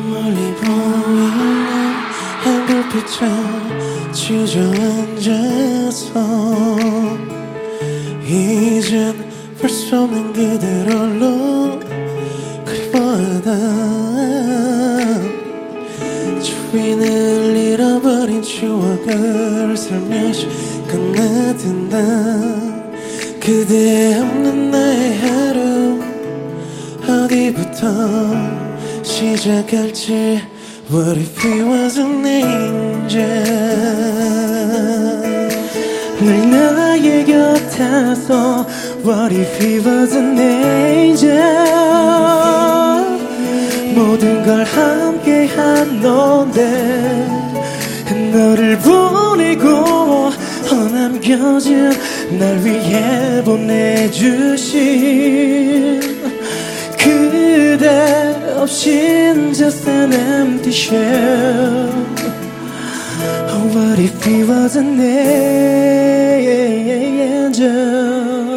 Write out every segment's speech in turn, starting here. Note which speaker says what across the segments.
Speaker 1: 멀리 보이는 한불빛에 주저앉아서 이젠 볼 수 없는 그대로 그리워하다 주인을 잃어버린 추억을 살며시 끝내든다 그대 없는 나의 하루 어디부터 시작할지 What if he was an angel 늘 나의 곁에서 What if he was an angel 모든 걸 함께 한 넌데 너를 보내고 남겨진 날 위해 보내주신 그대 없인 just an empty shell What if he was an angel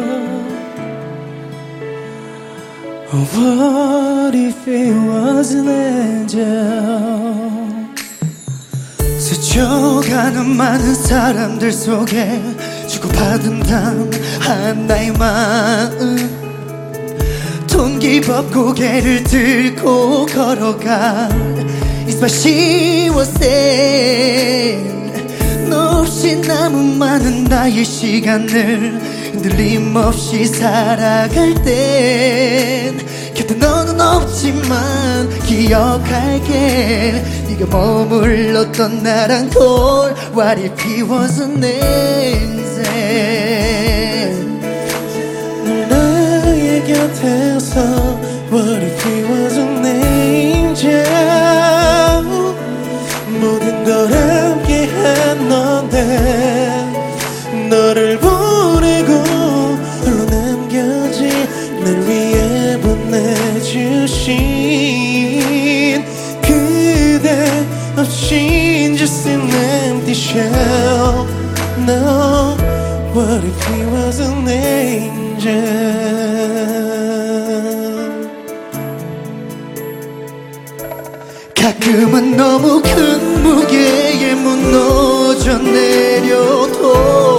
Speaker 1: What if he was an angel 스쳐가는 많은 사람들 속에 주고받은 단 하나의 마음 Don't give up 고개를 들고 걸어가 It's what she was saying 너 없이 남은 많은 나의 시간을 흔들림없이 살아갈 땐 곁에 너는 없지만 기억할게 네가 머물렀던 나랑 돌 What if he was an angel 늘 나의 곁에서 What if he was an angel 모든 걸 함께 한 넌데 너를 보내고 홀로 남겨진 날 위해 보내주신 그대 없인 just an empty shell No What if he was an angel 가끔은 너무 큰 무게에 무너져 내려도